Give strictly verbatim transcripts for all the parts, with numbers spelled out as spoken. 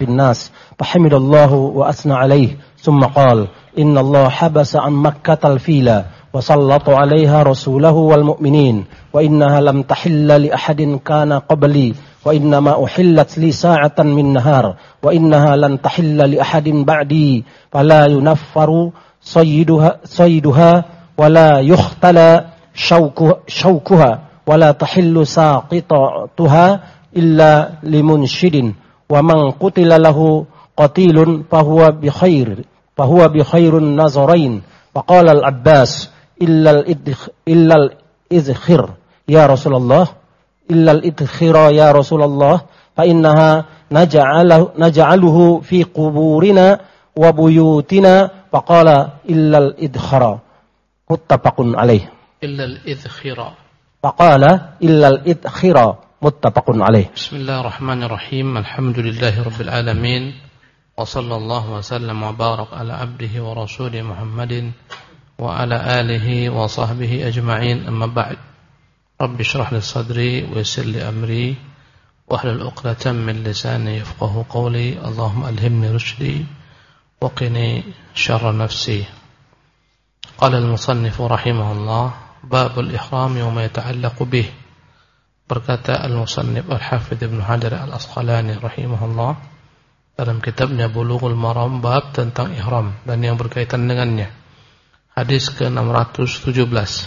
الناس فحمد الله وأثنى عليه ثم قال إن الله حبس عن مكة الفيل وسلط عليها رسوله والمؤمنين وإنها لم تحل لأحد كان قبلي وإنما أحلت لي ساعة من نهار وإنها لن تحل لأحد بعدي فلا ينفر صيدها, صيدها ولا يختلى شوكها, شوكها ولا تحل ساقطتها إلا لمنشد ومن قتل له قتيل فهو بخير فهو بخير النظرين وقال العباس إلا الإدخ إلا الإذخر يا رسول الله إلا الإدخر يا رسول الله فإنها نجعله, نجعله في قبورنا وبيوتنا فقال إلا الإدخر متفق عليه إلا الإذخر فقال إلا الإدخر متفق عليه. Bismillahirrahmanirrahim. Alhamdulillahi alamin. Wa sallallahu wa sallam wa barak ala abdihi wa rasulih Muhammadin wa ala alihi wa sahbihi ajma'in. Amma ba'd. Rabbi shrah li sadri wa yassir li amri wa hlul 'uqdatam min lisani yafqahu qawli. Allahumma alhimni rushdi wa qini syarra nafsi. Qala al-musannif rahimahullah, babul ihram wa ma yata'allaqu bih. Berkata al-musannif al-hafidh Ibnu Hajar al-Asqalani rahimahullah dalam kitabnya Bulughul Maram, bab tentang ihram dan yang berkaitan dengannya. Hadis ke enam ratus tujuh belas.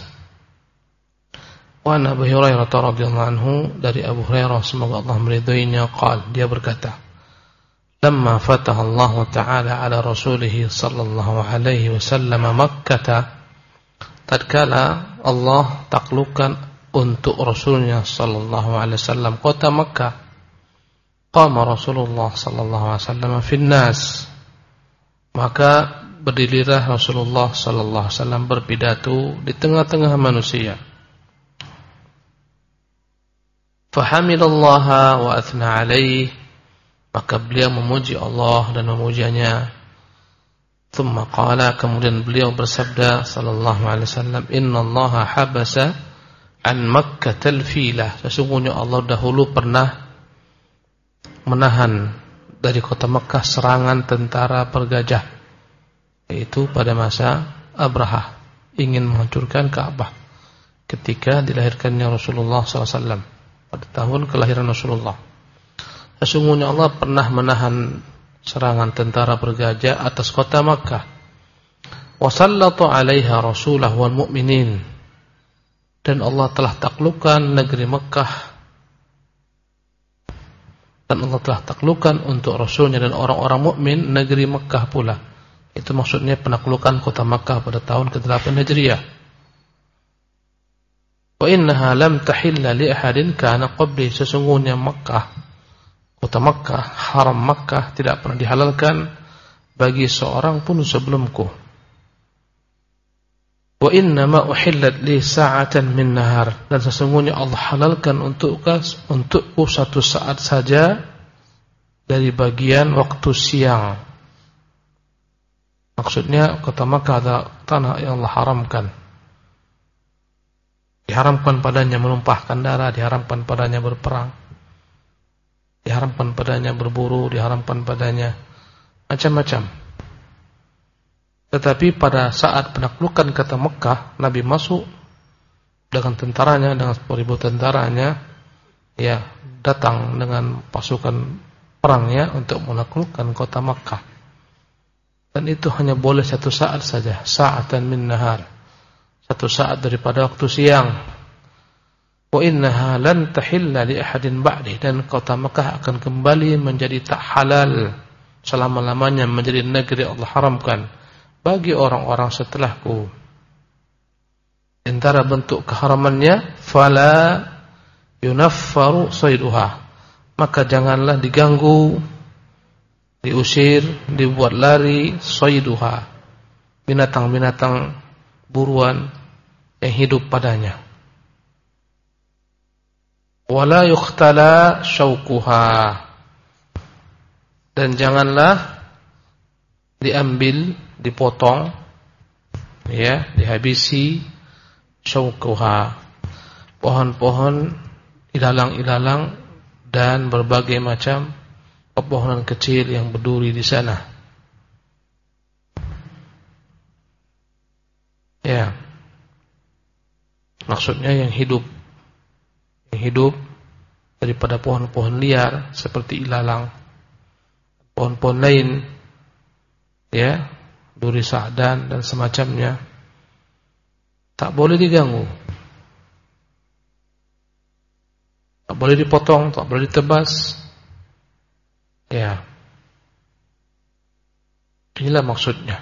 Wa an Abi Hurairah radhiyallahu anhu, dari Abu Hurairah semoga Allah meridhoinya, qala, dia berkata, lamma fataha Allah taala ala rasulih sallallahu alaihi wasallam Makkah, tatkala Allah taklukkan untuk Rasulnya sallallahu alaihi wasallam kota Makkah, qama Rasulullah sallallahu alaihi wasallam fin nas, maka berdirilah Rasulullah sallallahu alaihi wasallam berpidato di tengah-tengah manusia. Fahamidallaha wa athna alaihi, maka beliau memuji Allah dan memujanya. Thumma qala, kemudian beliau bersabda sallallahu alaihi wasallam, innallaha habasa an Makkatal filah, sesungguhnya Allah dahulu pernah menahan dari kota Makkah serangan tentara bergajah, yaitu pada masa Abrahah ingin menghancurkan Ka'bah ketika dilahirkannya Rasulullah sallallahu alaihi wasallam, pada tahun kelahiran Rasulullah. Sesungguhnya Allah pernah menahan serangan tentara bergajah atas kota Makkah. Wa sallata 'alaiha rasulahu wal mu'minin, dan Allah telah taklukkan negeri Mekah, dan Allah telah taklukkan untuk Rasulnya dan orang-orang mukmin negeri Mekah pula. Itu maksudnya penaklukan kota Mekah pada tahun ke delapan Hijriah. Wa innaha lam tahilla li ahadin kana qabli, sesungguhnya Mekah, kota Mekah, haram Mekah tidak pernah dihalalkan bagi seorang pun sebelumku. Wa innama uhillat li sa'atan min nahar, dan sesungguhnya Allah halalkan untukku untukku satu saat saja dari bagian waktu siang. Maksudnya kota Makkah adalah tanah yang Allah haramkan. Diharamkan padanya menumpahkan darah, diharamkan padanya berperang, diharamkan padanya berburu, diharamkan padanya macam-macam. Tetapi pada saat penaklukan kota Mekah, Nabi masuk dengan tentaranya, dengan seribu tentaranya, ya, datang dengan pasukan perangnya untuk menaklukkan kota Mekah. Dan itu hanya boleh satu saat saja, sa'atan min nahar, satu saat daripada waktu siang. Wa innaha lan tahilla li ahadin ba'di, dan kota Mekah akan kembali menjadi tak halal selama-lamanya, menjadi negeri Allah haramkan bagi orang-orang setelahku. Antara bentuk keharamannya, fala yunaffaru sayduha, maka janganlah diganggu, diusir, dibuat lari sayduha, binatang-binatang buruan yang hidup padanya. Wala yukhtala syaukuha, dan janganlah diambil, dipotong, ya, dihabisi syaukuha, pohon-pohon ilalang-ilalang dan berbagai macam pepohonan kecil yang berduri di sana. Ya. Maksudnya yang hidup. Yang hidup daripada pohon-pohon liar seperti ilalang, pohon-pohon lain, ya, duri sa'dan dan semacamnya, tak boleh diganggu, tak boleh dipotong, tak boleh ditebas, ya. Inilah maksudnya.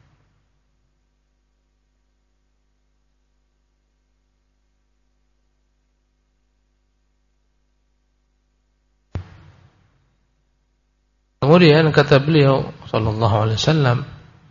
Kemudian kata beliau sallallahu alaihi wasallam,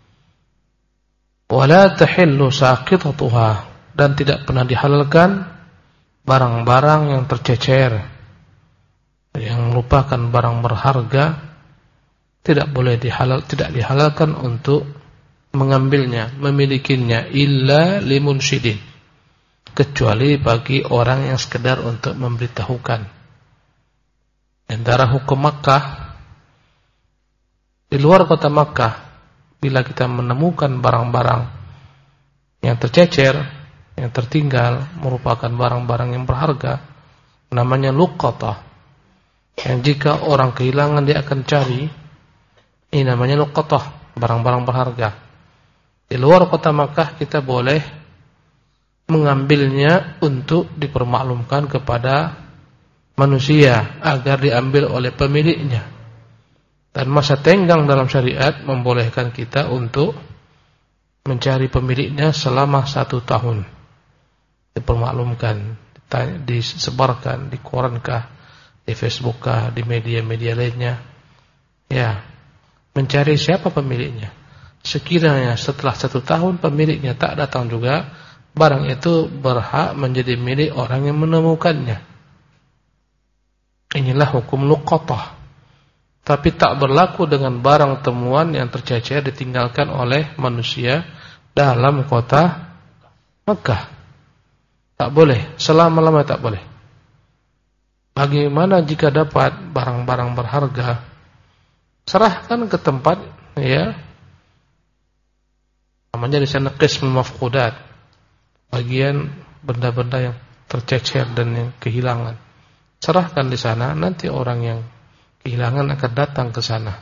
"Wala tahillu saqitatuha," dan tidak pernah dihalalkan barang-barang yang tercecer, yang merupakan barang berharga, tidak boleh dihalal, tidak dihalalkan untuk mengambilnya, memilikinya, illa limunsyidin, kecuali bagi orang yang sekedar untuk memberitahukan. Antara hukum Makkah, di luar kota Makkah, bila kita menemukan barang-barang yang tercecer, yang tertinggal, merupakan barang-barang yang berharga, namanya luqatah. Yang jika orang kehilangan dia akan cari, ini namanya luqatah, barang-barang berharga. Di luar kota Makkah kita boleh mengambilnya untuk dipermaklumkan kepada manusia agar diambil oleh pemiliknya. Dan masa tenggang dalam syariat membolehkan kita untuk mencari pemiliknya selama satu tahun. Dipermaklumkan, disebarkan di korankah, di Facebookkah, di media-media lainnya. Ya, mencari siapa pemiliknya. Sekiranya setelah satu tahun pemiliknya tak datang juga, barang itu berhak menjadi milik orang yang menemukannya. Inilah hukum luqatah. Tapi tak berlaku dengan barang temuan yang tercecer ditinggalkan oleh manusia dalam kota Mekah. Tak boleh, selama-lamanya tak boleh. Bagaimana jika dapat barang-barang berharga? Serahkan ke tempat, ya, namanya di sana qismul mafqudat, bagian benda-benda yang tercecer dan yang kehilangan. Serahkan di sana, nanti orang yang kehilangan akan datang ke sana.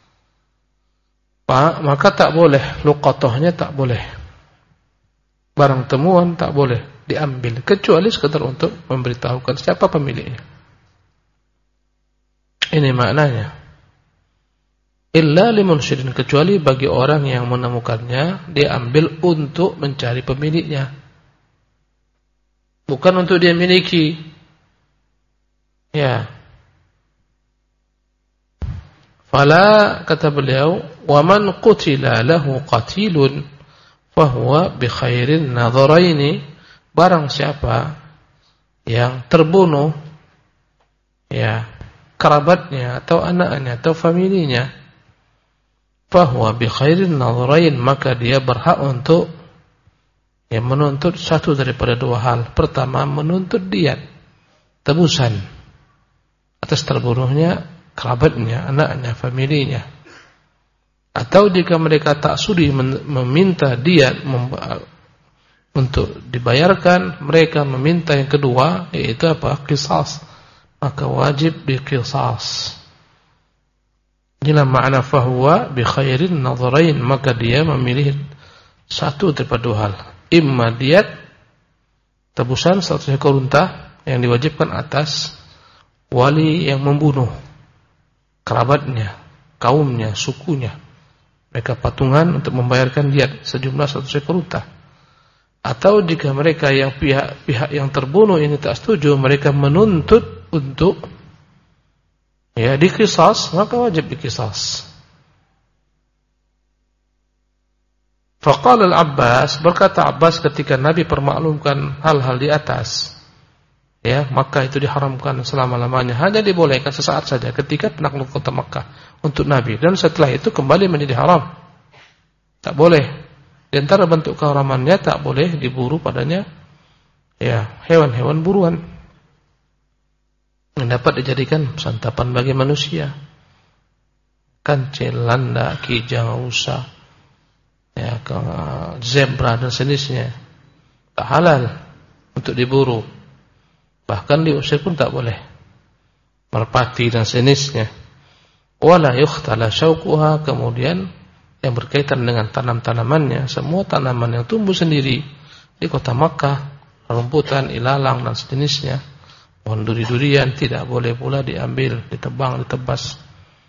Pak, maka tak boleh, luqatahnya tak boleh. Barang temuan tak boleh diambil kecuali sekedar untuk memberitahukan siapa pemiliknya. Ini maknanya. Illa limunsyidin, kecuali bagi orang yang menemukannya, dia ambil untuk mencari pemiliknya. Bukan untuk dia miliki. Ya. Fala, kata beliau, wa man qutila lahu qatilun fahuwa bi khairin nadharaini, barang siapa yang terbunuh, ya, kerabatnya atau anaknya atau familinya, fahuwa bi khairin nadharain, maka dia berhak untuk, ya, menuntut satu daripada dua hal. Pertama, menuntut diat, tebusan atas terbunuhnya kerabatnya, anaknya, familinya. Atau jika mereka tak sudi meminta diat untuk dibayarkan, mereka meminta yang kedua, yaitu apa? Qisas. Maka wajib diqisas. Inilah makna fahuwa bi khairin nadharain, maka dia memilih satu daripada dua hal. Imma diat, tebusan seratus ekor unta yang diwajibkan atas wali yang membunuh, kerabatnya, kaumnya, sukunya. Mereka patungan untuk membayarkan diat sejumlah seratus ekor unta. Atau jika mereka yang pihak-pihak yang terbunuh ini tak setuju, mereka menuntut untuk, ya, diqisas, maka wajib diqisas. Faqala al-Abbas, berkata Abbas ketika Nabi permaklumkan hal-hal di atas, ya, maka itu diharamkan selama-lamanya, hanya dibolehkan sesaat saja ketika penakluk kota Makkah untuk Nabi, dan setelah itu kembali menjadi haram. Tak boleh. Di antara bentuk keharamannya, tak boleh diburu padanya, ya, hewan-hewan buruan yang dapat dijadikan santapan bagi manusia. kancil, landak, kijang, rusa, ya, zebra dan sejenisnya, tak halal untuk diburu. Bahkan diusir pun tak boleh. Merpati dan sejenisnya. Wala yukhtala syauquha, kemudian yang berkaitan dengan tanam-tanamannya, semua tanaman yang tumbuh sendiri di kota Makkah, rumputan, ilalang dan sejenisnya, pohon duri-durian tidak boleh pula diambil, ditebang, ditebas.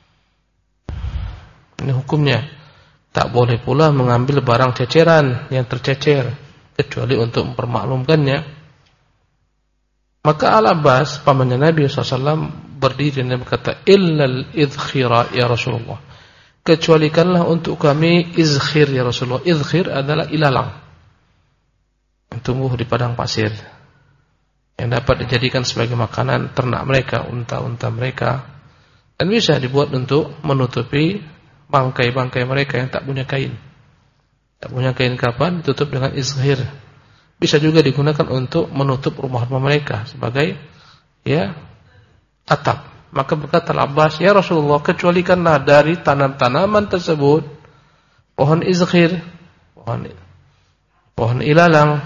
Ini hukumnya. Tak boleh pula mengambil barang ceceran yang tercecer kecuali untuk mempermaklumkannya. Maka Al-Abbas, pamannya Nabi shallallahu alaihi wasallam, berdiri dan berkata, illal idkhira ya Rasulullah, kecualikanlah untuk kami izkhir ya Rasulullah. Izkhir adalah ilalang yang tumbuh di padang pasir, yang dapat dijadikan sebagai makanan ternak mereka, unta-unta mereka, dan bisa dibuat untuk menutupi bangkai-bangkai mereka yang tak punya kain. Tak punya kain kapan, ditutup dengan izkhir. Bisa juga digunakan untuk menutup rumah-rumah mereka sebagai, ya, atap. Maka berkata Al-Abbas, ya Rasulullah, kecualikanlah dari tanam-tanaman tersebut pohon izkhir, pohon pohon ilalang.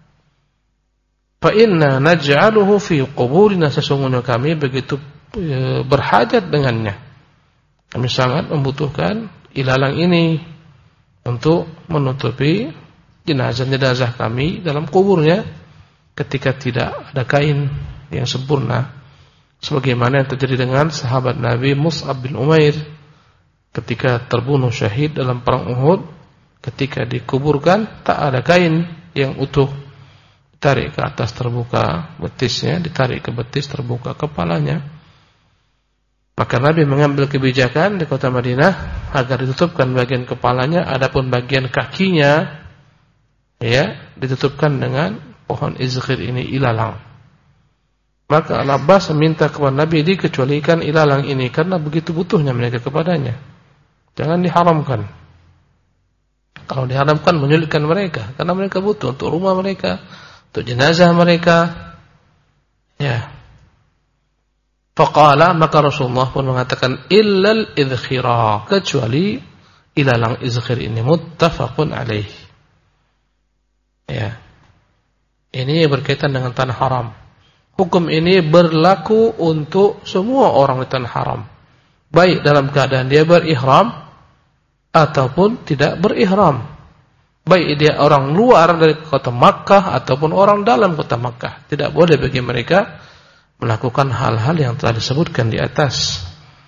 Fa inna naj'aluhu fi quburina, sesungguhnya kami begitu e, berhajat dengannya. Kami sangat membutuhkan ilalang ini untuk menutupi jenazah-jenazah kami dalam kuburnya ketika tidak ada kain yang sempurna. Sebagaimana yang terjadi dengan sahabat Nabi Mus'ab bin Umair ketika terbunuh syahid dalam perang Uhud, ketika dikuburkan tak ada kain yang utuh, ditarik ke atas terbuka betisnya, ditarik ke betis terbuka kepalanya. Maka Nabi mengambil kebijakan di kota Madinah agar ditutupkan bagian kepalanya, adapun bagian kakinya, ya, ditutupkan dengan pohon izkhir ini, ilalang. Maka Al-Abbas meminta kepada Nabi dikecualikan ilalang ini karena begitu butuhnya mereka kepadanya. Jangan diharamkan. Kalau diharamkan menyulitkan mereka, karena mereka butuh untuk rumah mereka, untuk jenazah mereka. Ya. Faqala, maka Rasulullah pun mengatakan illal idkhira, kecuali ilalang izkhir ini, muttafaqun alaih. Ya. Ini berkaitan dengan tanah haram. Hukum ini berlaku untuk semua orang di tanah haram, baik dalam keadaan dia berihram ataupun tidak berihram, baik dia orang luar dari kota Makkah ataupun orang dalam kota Makkah. Tidak boleh bagi mereka melakukan hal-hal yang telah disebutkan di atas.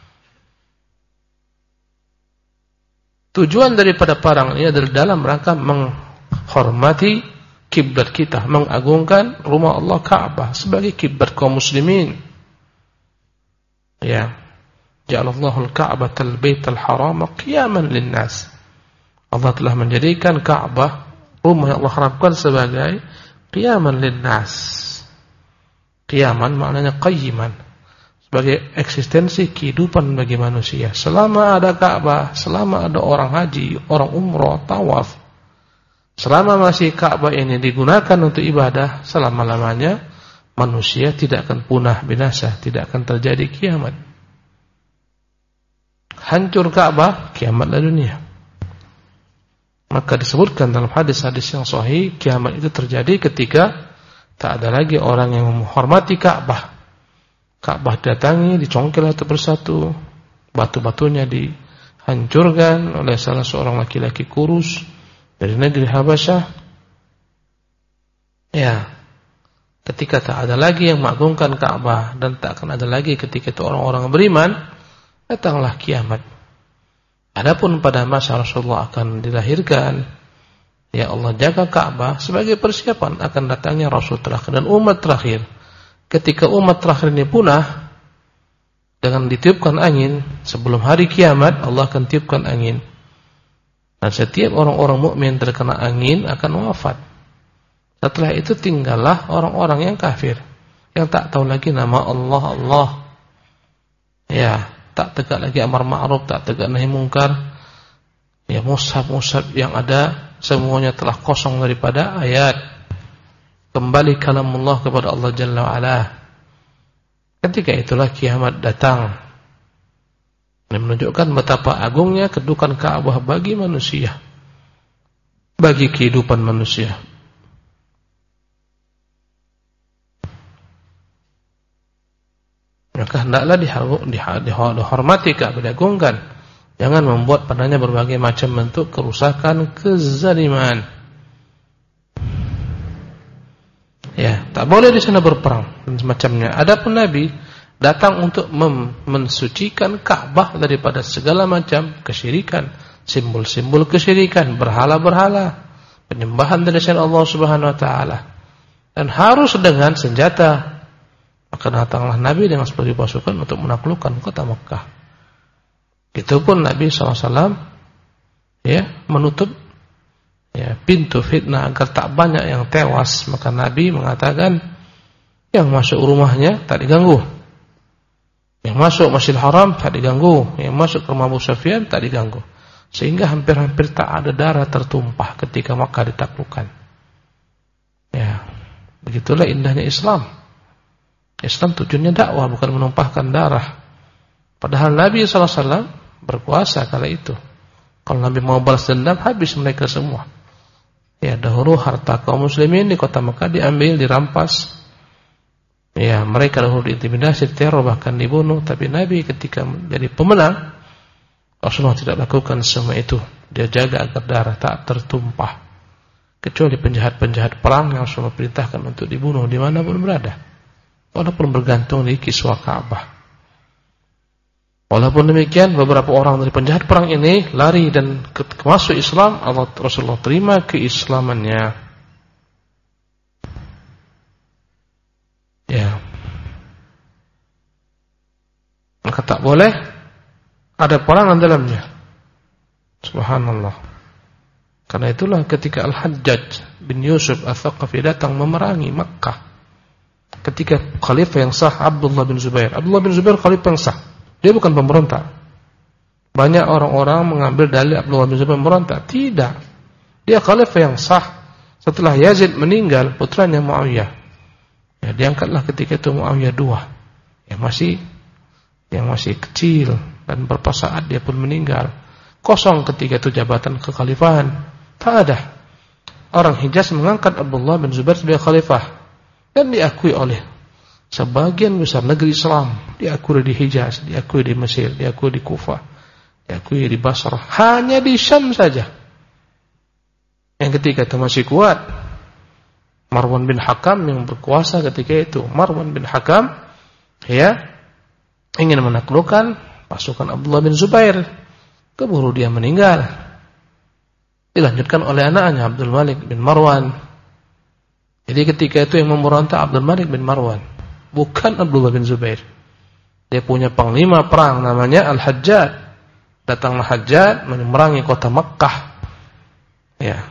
Tujuan daripada perang ini adalah dalam rangka menghormati kiblat kita, mengagungkan rumah Allah Ka'bah sebagai kiblat kaum muslimin. Ya, ja'alallahu al-Ka'batal Baital Haram qiyaman lin-nas. Allah telah menjadikan Ka'bah, rumah yang Allah harapkan, sebagai qiyaman lin-nas. Qiyaman maknanya qayyiman, sebagai eksistensi kehidupan bagi manusia. Selama ada Ka'bah, selama ada orang haji, orang umrah, tawaf, selama masih Ka'bah ini digunakan untuk ibadah, selama-lamanya manusia tidak akan punah binasa, tidak akan terjadi kiamat. Hancur Ka'bah, kiamatlah dunia. Maka disebutkan dalam hadis-hadis yang sahih, kiamat itu terjadi ketika tak ada lagi orang yang menghormati Ka'bah. Ka'bah datangi, dicongkel satu persatu, batu-batunya dihancurkan oleh salah seorang laki-laki kurus dari negeri Habasyah. Ya, ketika tak ada lagi yang mengagungkan Ka'bah dan tak akan ada lagi ketika itu orang-orang beriman, datanglah kiamat. Adapun pada masa Rasulullah akan dilahirkan, ya Allah jaga Ka'bah sebagai persiapan akan datangnya Rasul terakhir dan umat terakhir. Ketika umat terakhir ini punah, dengan ditiupkan angin, sebelum hari kiamat Allah akan tiupkan angin. Dan setiap orang-orang mukmin terkena angin akan wafat. Setelah itu tinggallah orang-orang yang kafir, yang tak tahu lagi nama Allah Allah. Ya, tak tegak lagi amar ma'ruf, tak tegak nahi mungkar. Ya, mushaf-mushaf yang ada semuanya telah kosong daripada ayat. Kembali kalamullah kepada Allah Jalla wa'ala. Ketika itulah kiamat datang. Ini menunjukkan betapa agungnya kedudukan Ka'bah bagi manusia, bagi kehidupan manusia. Maka hendaklah dihormati Ka'bah, diagungkan. Jangan membuat padanya berbagai macam bentuk kerusakan, kezaliman. Ya, tak boleh di sana berperang dan semacamnya. Adapun Nabi datang untuk mensucikan Ka'bah daripada segala macam kesyirikan, simbol-simbol kesyirikan, berhala-berhala, penyembahan dari selain Allah Subhanahu wa taala. Dan harus dengan senjata. Maka datanglah Nabi dengan sepuluh pasukan untuk menaklukkan kota Makkah. Itu pun Nabi shallallahu alaihi wasallam ya menutup ya pintu fitnah agar tak banyak yang tewas. Maka Nabi mengatakan yang masuk rumahnya tak diganggu, yang masuk Masjidil Haram tak diganggu, yang masuk ke rumah Abu Sufyan tak diganggu. Sehingga hampir-hampir tak ada darah tertumpah ketika Makkah ditaklukkan. Ya, begitulah indahnya Islam. Islam tujuannya dakwah, bukan menumpahkan darah. Padahal Nabi shallallahu alaihi wasallam berkuasa kala itu. Kalau Nabi mau balas dendam, habis mereka semua. Ya, dahulu harta kaum muslimin di kota Makkah diambil, dirampas. Ya, mereka dahulu diintimidasi, teror, bahkan dibunuh. Tapi Nabi ketika menjadi pemenang, Rasulullah tidak lakukan semua itu. Dia jaga agar darah tak tertumpah. Kecuali penjahat-penjahat perang yang Rasulullah perintahkan untuk dibunuh dimanapun berada. Walaupun bergantung di kiswah Ka'bah. Walaupun demikian, beberapa orang dari penjahat perang ini lari dan masuk Islam. Allah Rasulullah terima keislamannya. Ya. Maka tak boleh ada perangan dalamnya. Subhanallah. Karena itulah ketika Al-Hajjaj bin Yusuf Al-Thaqafi datang memerangi Makkah, ketika khalifah yang sah Abdullah bin Zubair. Abdullah bin Zubair khalifah yang sah. Dia bukan pemberontak. Banyak orang-orang mengambil dalil Abdullah bin Zubair pemberontak. Tidak. Dia khalifah yang sah. Setelah Yazid meninggal, putranya Muawiyah. Ya, diangkatlah ketika itu Muawiyah dua. Yang masih yang masih kecil dan beberapa saat dia pun meninggal. Kosong ketika itu jabatan kekhalifahan. Tak ada. Orang Hijaz mengangkat Abdullah bin Zubair sebagai khalifah. Dan diakui oleh sebagian besar negeri Islam. Diakui di Hijaz, diakui di Mesir, diakui di Kufah, diakui di Basrah. Hanya di Syam saja yang ketika itu masih kuat Marwan bin Hakam yang berkuasa ketika itu. Marwan bin Hakam ya ingin menaklukkan pasukan Abdullah bin Zubair. Keburu dia meninggal. Dilanjutkan oleh anaknya Abdul Malik bin Marwan. Jadi ketika itu yang memberontak Abdul Malik bin Marwan, bukan Abdullah bin Zubair. Dia punya panglima perang namanya Al-Hajjaj. Datanglah Hajjaj memerangi kota Makkah. Ya.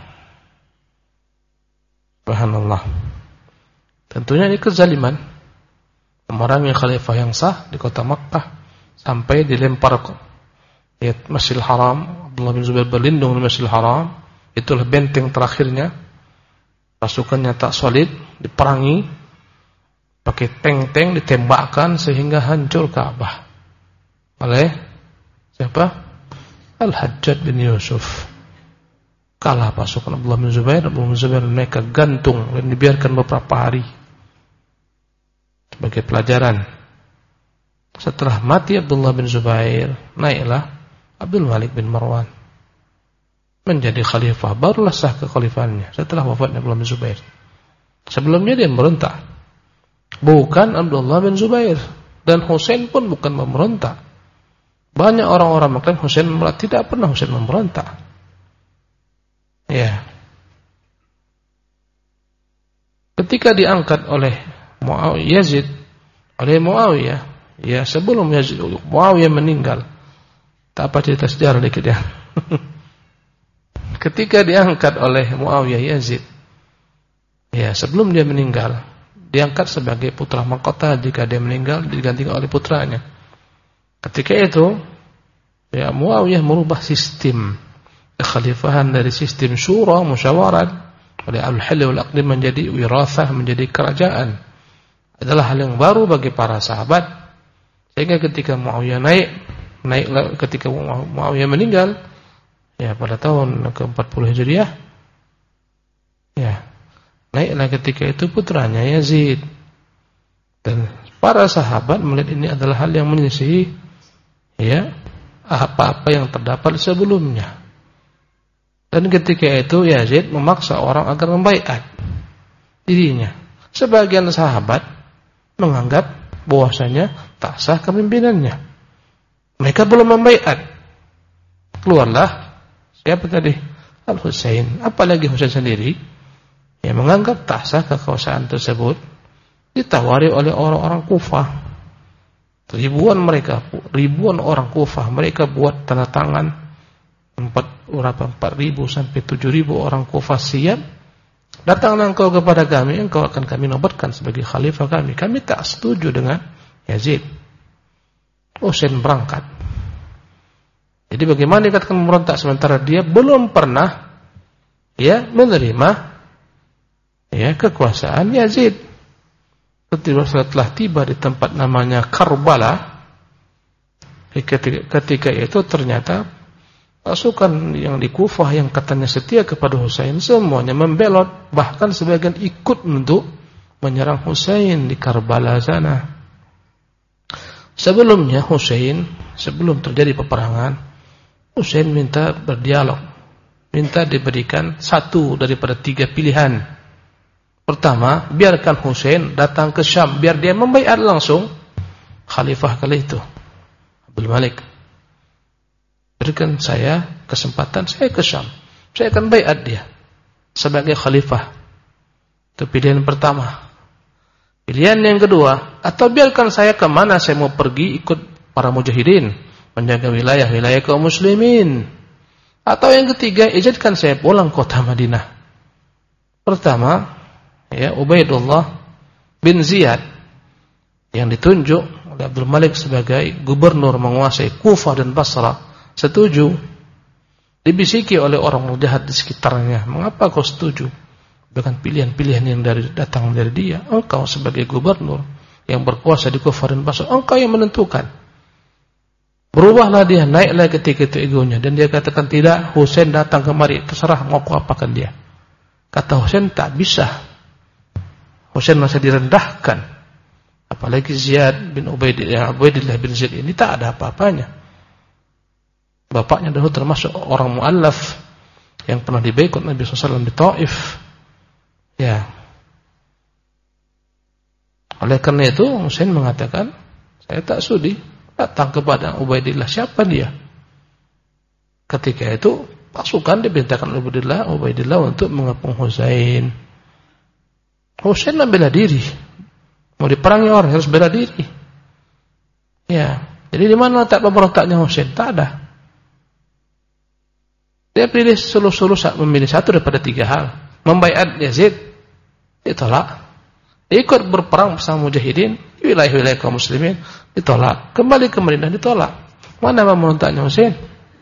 Subhanallah. Tentunya ini kezaliman. Memerangi khalifah yang sah di kota Makkah sampai dilempar ke ya, Masjidil Haram. Abdullah bin Zubair berlindung di Masjidil Haram. Itulah benteng terakhirnya. Pasukannya tak solid, diperangi, pakai tank-tank ditembakkan sehingga hancur Ka'bah oleh siapa? Al-Hajjaj bin Yusuf. Kalah pasukan Abdullah bin Zubair. Abdullah bin Zubair mereka gantung dan dibiarkan beberapa hari sebagai pelajaran. Setelah mati Abdullah bin Zubair, naiklah Abdul Malik bin Marwan menjadi khalifah. Barulah sah kekhalifahannya setelah wafatnya Abdullah bin Zubair. Sebelumnya dia memberontak. Bukan Abdullah bin Zubair. Dan Husain pun bukan memberontak. Banyak orang-orang mengklaim Husain memberontak. Tidak pernah Husain memberontak. Ya. Ketika diangkat oleh Muawiyah Yazid, oleh Muawiyah, ya sebelum Yazid, Muawiyah meninggal. Tak apa cerita sejarah dikit ya. Ketika diangkat oleh Muawiyah Yazid, ya sebelum dia meninggal, diangkat sebagai putra mahkota. Jika dia meninggal, digantikan oleh putranya. Ketika itu, ya Muawiyah merubah sistem kekhalifahan dari sistem syura, musyawarat oleh al-hil wal aqd menjadi wirathah, menjadi kerajaan. Adalah hal yang baru bagi para sahabat. Sehingga ketika Muawiyah naik naik ketika Muawiyah meninggal ya pada tahun ke empat puluh Hijriah. Ya. Naiklah ketika itu putranya Yazid. Dan para sahabat melihat ini adalah hal yang menyisihi ya apa-apa yang terdapat sebelumnya. Dan ketika itu Yazid memaksa orang agar membaiat dirinya. Sebagian sahabat menganggap bahwasanya tak sah kepemimpinannya. Mereka belum membaiat. Keluarlah siapa tadi? Al-Husain. Apalagi Husain sendiri yang menganggap tak sah kekuasaan tersebut, ditawari oleh orang-orang Kufah. Ribuan mereka, ribuan orang Kufah, mereka buat tanda tangan empat berapa empat ribu sampai tujuh ribu orang Kufah siap. Datanglah engkau kepada kami, engkau akan kami nobatkan sebagai khalifah kami. Kami tak setuju dengan Yazid. Husain berangkat. Jadi bagaimana dikatakan memberontak sementara dia belum pernah ya menerima ya kekuasaan Yazid. Setelah tiba di tempat namanya Karbala, ketika, ketika itu ternyata pasukan yang di Kufah yang katanya setia kepada Husain semuanya membelot, bahkan sebagian ikut untuk menyerang Husain di Karbala sana. Sebelumnya Husain, sebelum terjadi peperangan, Husain minta berdialog, minta diberikan satu daripada tiga pilihan. Pertama, biarkan Husain datang ke Syam, biar dia membaiat langsung khalifah kali itu, Abdul Malik. Berikan saya kesempatan, saya ke Syam, saya akan baiat dia sebagai khalifah. Itu pilihan pertama. Pilihan yang kedua, atau biarkan saya kemana saya mau pergi ikut para mujahidin, menjaga wilayah-wilayah kaum muslimin. Atau yang ketiga, izinkan saya pulang kota Madinah. Pertama, ya Ubaidullah bin Ziyad yang ditunjuk oleh Abdul Malik sebagai gubernur menguasai Kufah dan Basra setuju. Dibisiki oleh orang jahat di sekitarnya, mengapa kau setuju dengan pilihan-pilihan yang dari datang dari dia? Engkau sebagai gubernur yang berkuasa di Kufah dan Basra, engkau yang menentukan. Berubahlah dia, naiklah ketika itu egonya, dan dia katakan tidak, Husain datang kemari, terserah mau aku apakan dia. Kata Husain, tak bisa. Husain masih direndahkan. Apalagi Ziyad bin Ubaidillah, Ubaidillah bin Ziyad ini tak ada apa-apanya. Bapaknya dahulu termasuk orang mu'allaf yang pernah dibaikut Nabi shallallahu alaihi wasallam di Taif. Ya. Oleh karena itu Husain mengatakan, saya tak sudi datang kepada Ubaidillah. Siapa dia? Ketika itu pasukan diperintahkan oleh Ubaidillah, Ubaidillah untuk mengepung Husain. Husain bela diri. Mau diperangi orang harus bela diri. Ya. Jadi di mana letak pemberontaknya Husain? Tak ada. Dia pilih suluh-suluh memilih satu daripada tiga hal. Membaiat Yazid, ditolak. Ikut berperang bersama mujahidin di wilayah-wilayah kaum muslimin, ditolak. Kembali ke Madinah, ditolak. Mana pemberontaknya Husain?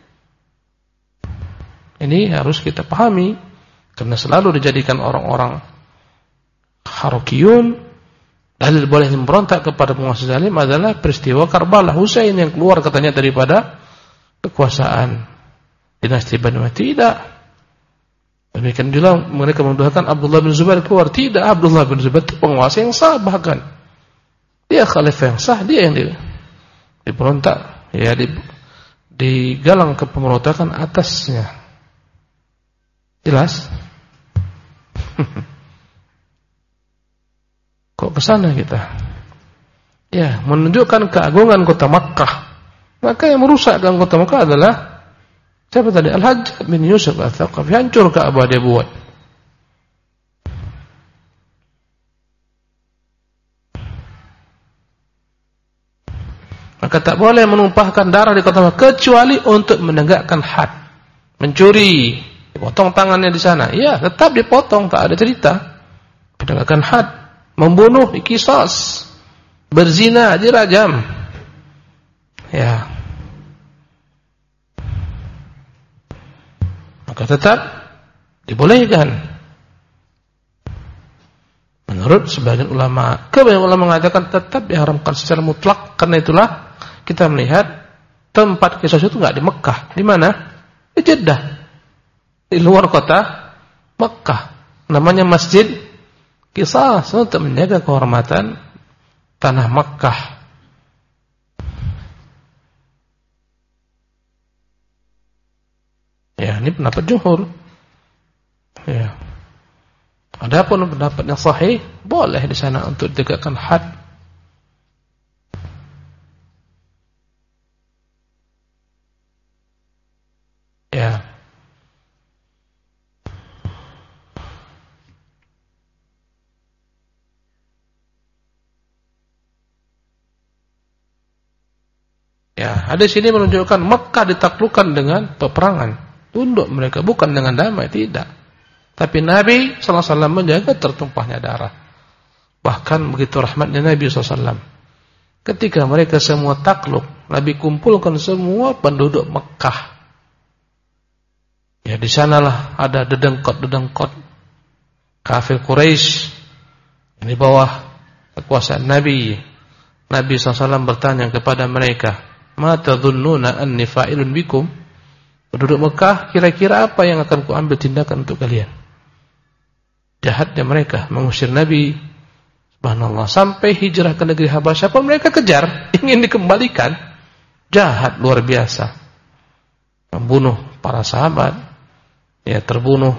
Ini harus kita pahami, karena selalu dijadikan orang-orang Harokiyun dalil boleh memberontak kepada penguasa zalim adalah peristiwa Karbala. Husain yang keluar katanya daripada kekuasaan dinasti Bani Umayyah. Tidak. Demikian juga mereka menuduhkan Abdullah bin Zubair keluar. Tidak, Abdullah bin Zubair itu penguasa yang sah, bahkan dia khalifah yang sah, dia yang di, diberontak, ya di, digalang ke pemberontakan atasnya. Jelas? Kok kesana kita? Ya, menunjukkan keagungan kota Makkah. Maka yang merusak dalam kota Makkah adalah siapa tadi? Al-Hajjaj bin Yusuf Al-Thaqafi. Hancur Ka'bah dia buat. Maka tak boleh menumpahkan darah di kota Makkah kecuali untuk menegakkan had. Mencuri, dipotong tangannya di sana. Ya, tetap dipotong, tak ada cerita. Menegakkan had. Membunuh dikisas, berzina dirajam. Ya. Maka tetap dibolehkan. Menurut sebagian ulama, kebanyakan ulama mengatakan tetap diharamkan secara mutlak. Karena itulah kita melihat tempat Qisas itu enggak di Mekah. Di mana? Di Jeddah. Di luar kota Mekah. Namanya Masjid Qisas untuk menjaga kehormatan tanah Mekah. Ya, ini pendapat jumhur. Ya. Adapun pendapat yang sahih, boleh di sana untuk ditegakkan had. Ya. Ya, hadis ini menunjukkan Mekah ditaklukkan dengan peperangan. Tunduk mereka, bukan dengan damai, tidak. Tapi Nabi sallallahu alaihi wasallam menjaga tertumpahnya darah. Bahkan begitu rahmatnya Nabi sallallahu alaihi wasallam, ketika mereka semua takluk, Nabi kumpulkan semua penduduk Mekah. Ya, di sanalah ada dedengkot-dedengkot kafir Quraisy di bawah kekuasaan Nabi. Nabi sallallahu alaihi wasallam bertanya kepada mereka, "Ma tadhunnuna anni fa'ilun bikum?" Penduduk Mekah, kira-kira apa yang akan kuambil tindakan untuk kalian? Jahatnya mereka mengusir Nabi, subhanallah, sampai hijrah ke negeri Habasyah pun mereka kejar, ingin dikembalikan. Jahat luar biasa, membunuh para sahabat, ya, terbunuh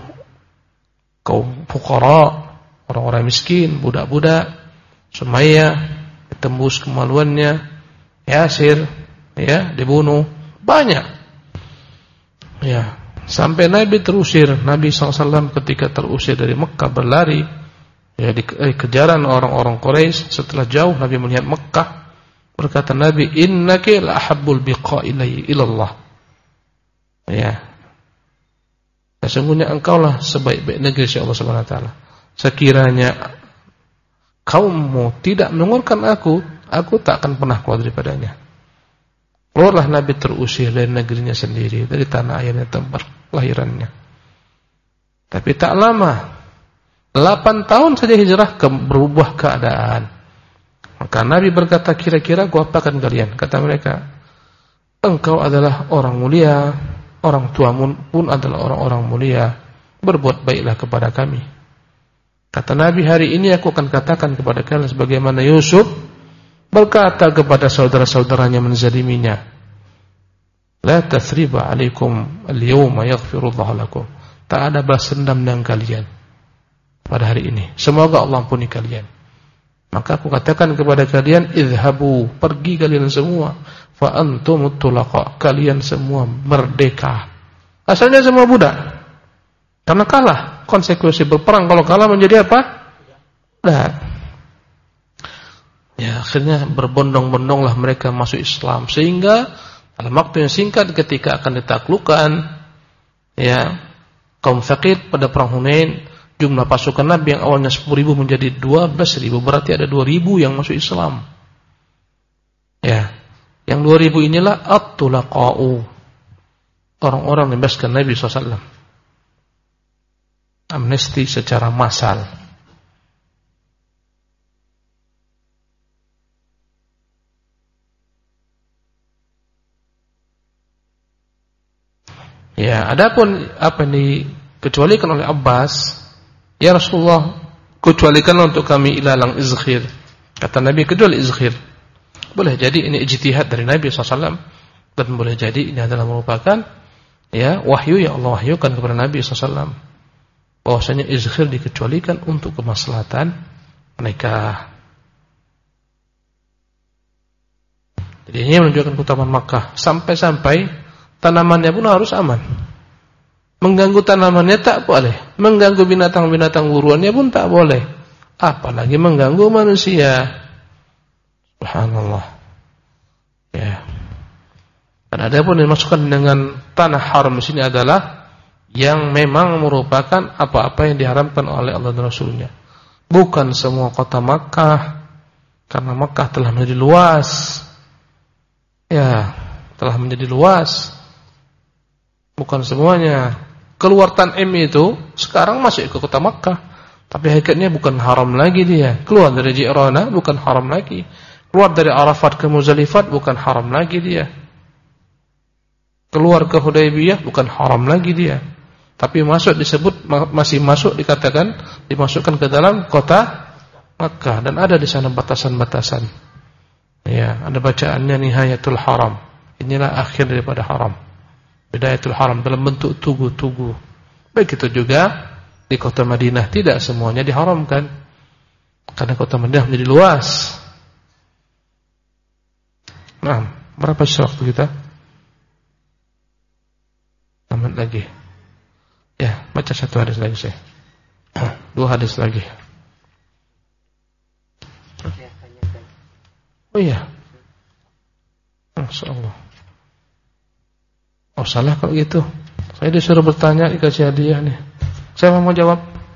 kaum fuqara, orang-orang miskin, budak-budak. Sumayyah ditembus kemaluannya, Yasir, ya, dibunuh, banyak. Ya, sampai Nabi terusir. Nabi sallallahu alaihi wasallam ketika terusir dari Mekah berlari, ya, di eh, kejaran orang-orang Quraisy. Setelah jauh Nabi melihat Mekah, berkata Nabi, "Innaki la ahabbul biqa ilai ilallah." Ya, sesungguhnya engkaulah sebaik-baik negeri si Allah Subhanahu wa taala. Sekiranya kaummu tidak mengurungkan aku, aku tak akan pernah keluar daripadanya. Keluarlah Nabi terusir dari negerinya sendiri, dari tanah airnya, tempat kelahirannya. Tapi tak lama, delapan tahun saja hijrah, ke, berubah keadaan. Maka Nabi berkata, kira-kira gua apakan kalian? Kata mereka, engkau adalah orang mulia, orang tuamu pun adalah orang-orang mulia, berbuat baiklah kepada kami. Kata Nabi, hari ini aku akan katakan kepada kalian sebagaimana Yusuf berkata kepada saudara-saudaranya menzaliminya, la tathriba alaikum al-yawma yaghfirullahu lakum. Tak ada balas dendam dengan kalian pada hari ini, semoga Allah ampuni kalian. Maka aku katakan kepada kalian, idhabu, pergi kalian semua, fa antumut tulaqa, kalian semua merdeka. Asalnya semua budak, karena kalah, konsekuensi berperang kalau kalah menjadi apa? Budak. Ya, akhirnya berbondong-bondonglah mereka masuk Islam, sehingga dalam waktu yang singkat ketika akan ditaklukkan, ya, kaum Tsaqif pada perang Hunain, jumlah pasukan Nabi yang awalnya sepuluh ribu menjadi dua belas ribu, berarti ada dua ribu yang masuk Islam. Ya, yang dua ribu inilah at-tulaqa'u, orang-orang yang bebaskan Nabi sallallahu alaihi wasallam. Amnesti secara massal. Ya, adapun apa yang dikecualikan oleh Abbas, ya Rasulullah, kecualikanlah untuk kami ilalang izkhir. Kata Nabi, kecuali izkhir. Boleh jadi ini ijtihad dari Nabi sallallahu alaihi wasallam, dan boleh jadi ini adalah merupakan, ya, wahyu yang Allah wahyukan kepada Nabi sallallahu alaihi wasallam, bahwasanya izkhir dikecualikan untuk kemaslahatan nikah. Jadi ini menunjukkan keutamaan Makkah, sampai-sampai tanamannya pun harus aman. Mengganggu tanamannya tak boleh, mengganggu binatang-binatang buruannya pun tak boleh, apalagi mengganggu manusia. Subhanallah. Ya. Dan ada pun yang dimasukkan dengan tanah haram di sini adalah yang memang merupakan apa-apa yang diharamkan oleh Allah dan Rasulnya. Bukan semua kota Makkah, karena Makkah telah menjadi luas. Ya, telah menjadi luas. Bukan semuanya. Keluar Tan'im itu sekarang masuk ke kota Makkah, tapi hakikatnya bukan haram lagi dia. Keluar dari Ji'rana bukan haram lagi. Keluar dari Arafat ke Muzdalifah bukan haram lagi dia. keluar ke Hudaybiyah bukan haram lagi dia. Tapi masuk disebut masih masuk dikatakan dimasukkan ke dalam kota Makkah dan ada di sana batasan-batasan. Ya, ada bacaannya Nihayatul Haram. Inilah akhir daripada haram. Bidayatul Haram dalam bentuk tugu-tugu. Baik itu juga di kota Madinah tidak semuanya diharamkan. Karena kota Madinah menjadi luas. Nah, berapa waktu kita? Aman lagi. Ya, baca satu hadis lagi saya. Dua hadis lagi. Oh iya. Masya Allah. Oh salah kalau gitu. Saya disuruh bertanya dikasih hadiah nih. Saya mau jawab.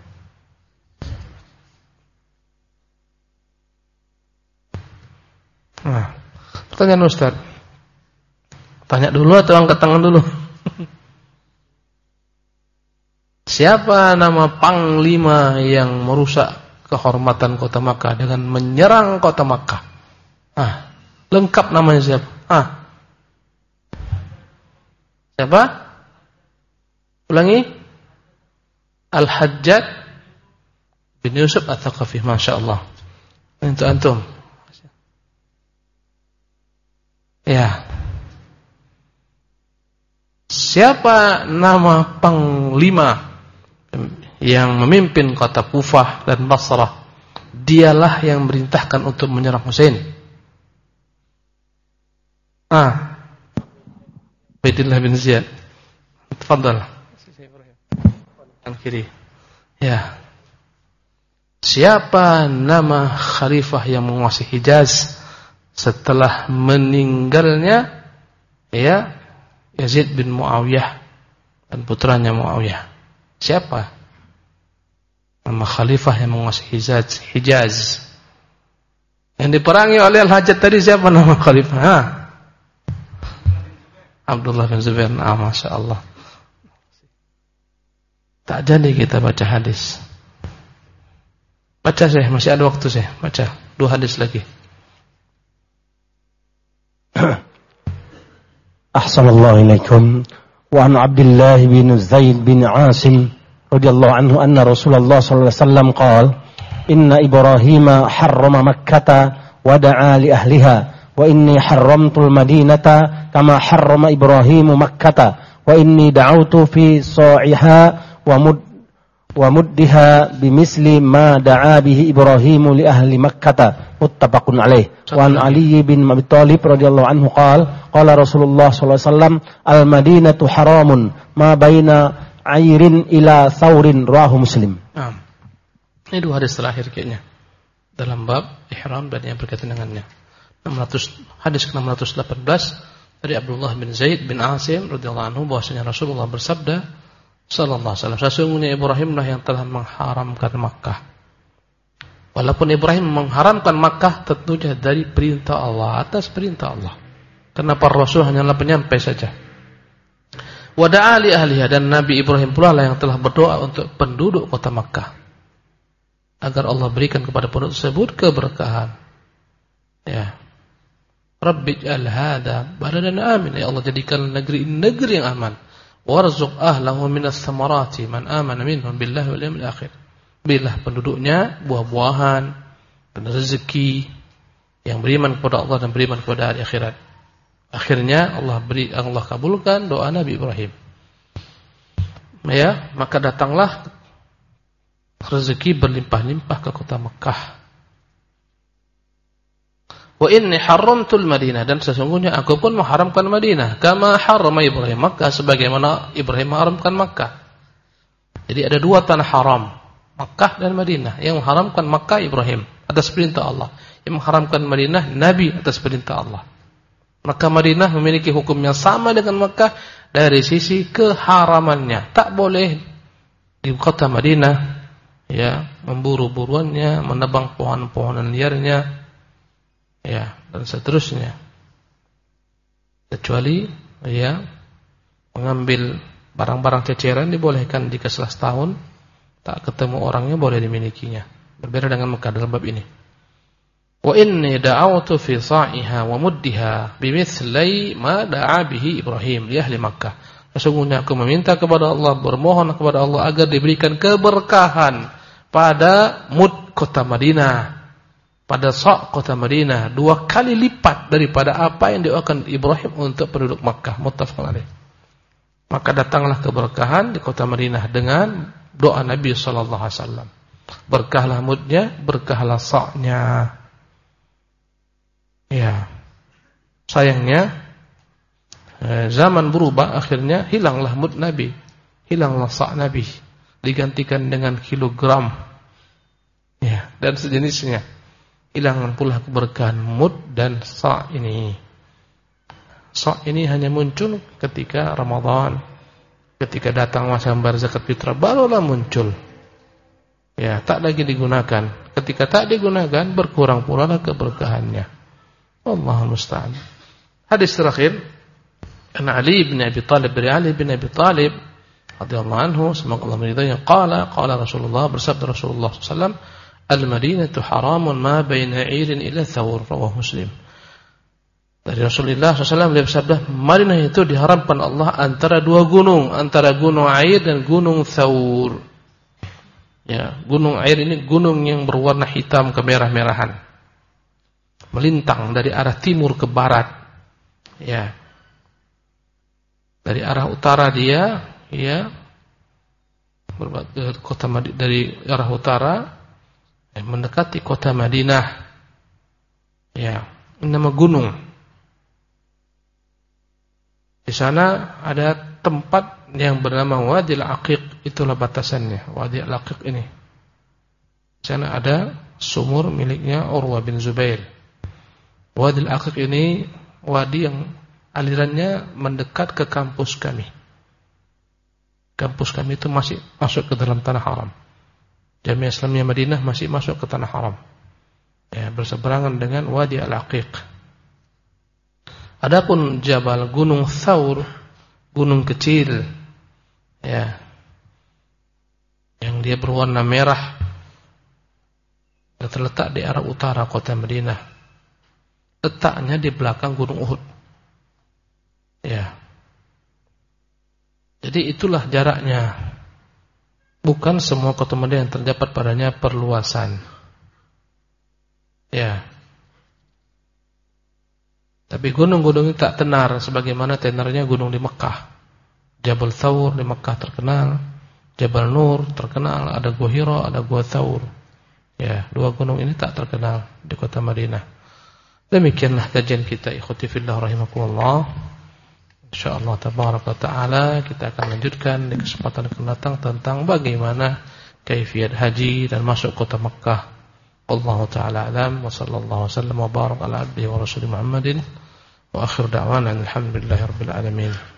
Nah, pertanyaan Ustaz. Tanya dulu atau angkat tangan dulu? Siapa nama panglima yang merusak kehormatan kota Makkah dengan menyerang kota Makkah? Ah, lengkap namanya siapa? Ah. Siapa? Ulangi. Al-Hajjaj bin Yusuf Ats-Tsaqafi, Masya Allah. Itu antum. Ya. Siapa nama panglima yang memimpin kota Kufah dan Basrah? Dialah yang merintahkan untuk menyerang Husain. Ah, Baidillah bin Ziyad. Tafadhal. Kan kiri. Ya. Siapa nama khalifah yang menguasai Hijaz setelah meninggalnya ya Yazid bin Muawiyah dan putranya Muawiyah? Siapa nama khalifah yang menguasai Hijaz? Hijaz. Yang diperangi oleh Al-Hajjaj tadi siapa nama khalifah? Ha? Abdullah bin Zubair. Ah, Masya Allah. Tak jadi kita baca hadis. Baca saya, masih ada waktu saya. Baca dua hadis lagi. Ahsanallahu ilaikum. Wa an Abdullah bin Zaid bin Asim radhiyallahu anhu anna Rasulullah sallallahu alaihi wasallam qala inna Ibrahim harrama Makkah wa da'a li ahliha wa inni harramtul Madinata kama harrama Ibrahim Makkah wa inni da'awtu fi sa'iha wa mud wa muddiha bimisli ma da'a bihi Ibrahim li ahli Makkah muttafaqun alaih. Wa an Ali bin Abi Thalib radhiyallahu anhu qala qala Rasulullah sallallahu alaihi wasallam al Madinatu haramun ma baina airin ila thaurin rawahu Muslim. Nah, ini dua hadis terakhir kayaknya dalam bab ihram dan yang berkaitan dengannya. enam ratus hadis ke enam ratus delapan belas dari Abdullah bin Zaid bin Asim radhiyallahu anhu bahwasanya Rasulullah bersabda sallallahu alaihi wasallam, sesungguhnya Ibrahimlah yang telah mengharamkan Makkah. Walaupun Ibrahim mengharamkan Makkah tentunya dari perintah Allah, atas perintah Allah. Karena para rasul hanyalah penyampai saja. Wa da'a li ahliha, dan Nabi Ibrahim pula lah yang telah berdoa untuk penduduk kota Makkah agar Allah berikan kepada penduduk tersebut keberkahan. Ya. Rabbij'al hadza baladan amin, ya Allah jadikan negeri negeri yang aman. Warzuq ahlahu minas samarati man amana minhum billahi wal yawmil akhir. Berilah penduduknya buah-buahan dan rezeki yang beriman kepada Allah dan beriman kepada hari akhirat. Akhirnya Allah beri Allah kabulkan doa Nabi Ibrahim. Ya, maka datanglah rezeki berlimpah-limpah ke kota Mekah. Wa inni haramtul Madinah, dan sesungguhnya aku pun mengharamkan Madinah kama harrama Ibrahim Makkah, sebagaimana Ibrahim mengharamkan Makkah. Jadi ada dua tanah haram, Makkah dan Madinah. Yang mengharamkan Makkah Ibrahim atas perintah Allah, yang mengharamkan Madinah Nabi atas perintah Allah. Maka Madinah memiliki hukum yang sama dengan Makkah dari sisi keharamannya. Tak boleh di kota Madinah ya memburu buruannya, menebang pohon-pohonan liarnya, ya, dan seterusnya. Kecuali ya mengambil barang-barang ceceran dibolehkan jika setelah setahun tak ketemu orangnya boleh dimilikinya. Berbeda dengan Mekah dalam bab ini. Wa inni da'awtu fi sa'iha wa muddiha bimithlai ma da'a bihi Ibrahim li ahli Makkah. Sesungguhnya aku meminta kepada Allah, bermohon kepada Allah agar diberikan keberkahan pada mud kota Madinah, pada sa' kota Madinah, dua kali lipat daripada apa yang didoakan Ibrahim untuk penduduk Makkah. Muttafaqun alaih. Maka datanglah keberkahan di kota Madinah dengan doa Nabi sallallahu alaihi wasallam. Berkahlah mudnya, berkahlah sa'-nya. Ya. Sayangnya eh, zaman berubah, akhirnya hilanglah mud Nabi, hilanglah sa' Nabi, digantikan dengan kilogram. Ya, dan sejenisnya. Hilang pula keberkahan mud dan sa' ini. Sa' ini hanya muncul ketika Ramadan, ketika datang masa membayar zakat fitrah, barulah muncul. Ya, tak lagi digunakan. Ketika tak digunakan, berkurang pula keberkahannya. Allahul musta'an. Hadis terakhir, an Ali bin Abi Thalib, dari Ali bin Abi Thalib radhiyallahu anhu, semoga Allah meridainya, qala qala Rasulullah, bersabda Rasulullah sallallahu alaihi wasallam, al-Madinatu haramun ma baina 'irin ila thawr, rawahu Muslim. Dari Rasulullah sallallahu alaihi wasallam, beliau bersabda, Madinah itu diharamkan Allah antara dua gunung, antara gunung Air dan gunung Thawr. Ya, gunung Air ini gunung yang berwarna hitam kemerah-merahan, melintang dari arah timur ke barat. Ya. Dari arah utara dia, ya, kota Madinah, dari arah utara ya, mendekati kota Madinah. Ya, ini nama gunung. Di sana ada tempat yang bernama Wadi Al-Aqiq, itulah batasannya, Wadi Al-Aqiq ini. Di sana ada sumur miliknya Urwah bin Zubair. Wadi Al-Aqiq ini wadi yang alirannya mendekat ke kampus kami. Kampus kami itu masih masuk ke dalam tanah haram. Jamiah Islamiyah Madinah masih masuk ke tanah haram. Ya, berseberangan dengan Wadi Al-Aqiq. Adapun Jabal Gunung Thawr, gunung kecil, ya, yang dia berwarna merah, terletak di arah utara kota Madinah. Letaknya di belakang Gunung Uhud. Ya. Jadi itulah jaraknya. Bukan semua kota Madinah yang terdapat padanya perluasan. Ya. Tapi gunung-gunung ini tak tenar sebagaimana tenarnya gunung di Mekah. Jabal Thawr di Mekah terkenal, Jabal Nur terkenal, ada Gua Hira, ada Gua Thawr. Ya, dua gunung ini tak terkenal di kota Madinah. Demikianlah kajian kita, ikhwati fillah rahimakumullah. Insyaallah tabaraka taala kita akan lanjutkan di kesempatan akan datang tentang bagaimana kaifiat haji dan masuk kota Makkah. Wallahu taala alam, wa sallallahu wasallam wa baraka ala abdihi wa rasulih Muhammadin, wa akhir da'wana alhamdulillahirabbil alamin.